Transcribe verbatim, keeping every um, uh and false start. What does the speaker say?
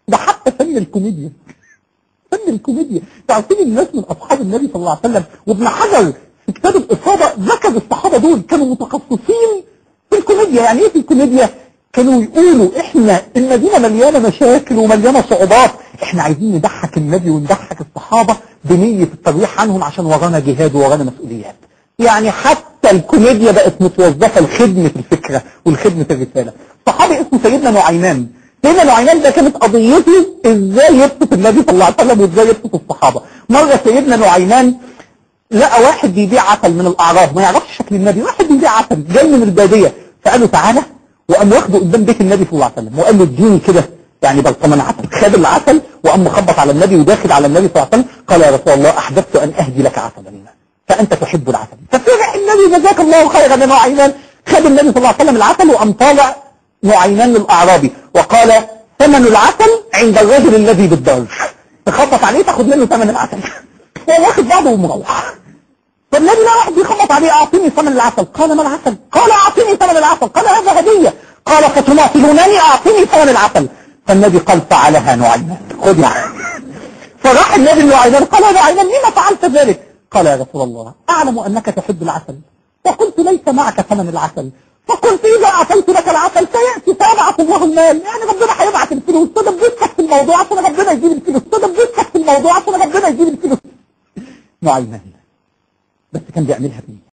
ده حتى فن الكوميديا، فن الكوميديا. تعرفين الناس من اصحاب النبي صلى الله عليه وسلم، وابن حجر في كتاب الاصابه ذكر الصحابه دول كانوا متخصصين في الكوميديا. يعني ايه في الكوميديا؟ كانوا يقولوا احنا المدينه مليانه مشاكل ومليانه صعوبات، احنا عايزين نضحك النبي ونضحك الصحابه بنيه الترويح عنهم عشان ورانا جهاد وورانا مسؤوليات. يعني حتى الكوميديا بقت متوظفه لخدمه الفكره ولخدمه الرساله. صحابي اسمه سيدنا نعيمان. سيدنا نعيمان ده كانت قضيته ازاي يبسط النبي صلى الله عليه وسلم وازاي يبسط الصحابه. مره سيدنا نعيمان لقى واحد بيبيع عسل من الاعراب، ما يعرفش شكل النبي، واحد بيبيع عسل جاي من الباديه، فقال له تعالى، وقام واخده قدام بيت النبي صلى الله عليه وسلم وقال له اديني كده يعني برطمان عسل. خد العسل وقام مخبط على النبي وداخل على النبي صلى الله عليه وسلم، قال يا رسول الله احببت ان اهدي لك عسلا فانت تحب العسل. ففرح النبي جزاك الله خيرا يا نعيمان. خد النبي صلى الله عليه وسلم العسل وقام طالع نعيمان للاعرابي وقال ثمن العسل عند الرجل الذي بالدار، تخبط عليه تاخد منه ثمن العسل. هو واخد بعضه ومروح. فالنبي لا واحد بيخبط عليه اعطيني ثمن العسل، قال ما العسل؟ قال اعطيني ثمن العسل، قال هذا هديه، قال فتماثلونني اعطيني ثمن العسل. فالنبي قال فعلها نعيمان، خذ يعني. فراح النبي نعيمان قال يا نعيمان لما فعلت ذلك؟ قال يا رسول الله اعلم انك تحب العسل فقلت ليس معك ثمن العسل، فقلت اذا اعطيت لك العسل سياتي فيبعث الله المال، يعني ربنا هيبعث الفلوس، تدبرتك في الموضوع عشان ربنا يجيب الفلوس، تدبرتك في الموضوع عشان ربنا يجيب الفلوس. نعيمان بس كان بيعملها بيه.